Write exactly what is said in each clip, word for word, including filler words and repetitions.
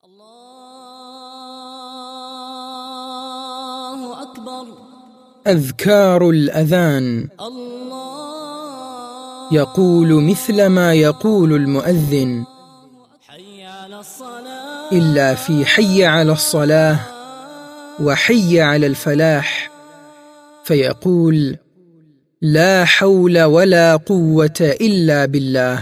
الله أكبر. أذكار الأذان. يقول مثل ما يقول المؤذن، إلا في حي على الصلاة وحي على الفلاح، فيقول: لا حول ولا قوة إلا بالله.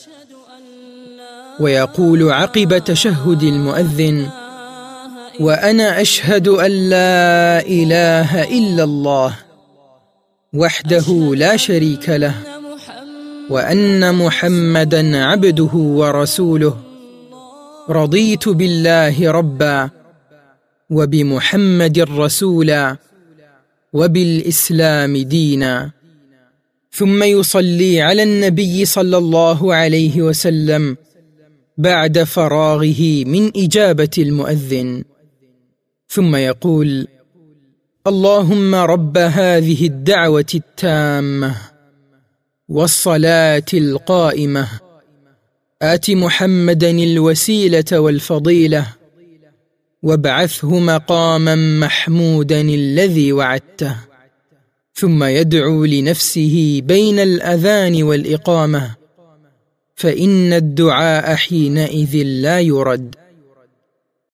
ويقول عقب تشهد المؤذن: وأنا أشهد أن لا إله إلا الله وحده لا شريك له، وأن محمدًا عبده ورسوله، رضيت بالله ربًا وبمحمد رسولا وبالإسلام دينا. ثم يصلي على النبي صلى الله عليه وسلم بعد فراغه من إجابة المؤذن، ثم يقول: اللهم رب هذه الدعوة التامة والصلاة القائمة، آت محمدا الوسيلة والفضيلة وابعثه مقاما محمودا الذي وعدته. ثم يدعو لنفسه بين الأذان والإقامة، فإن الدعاء حينئذ لا يرد.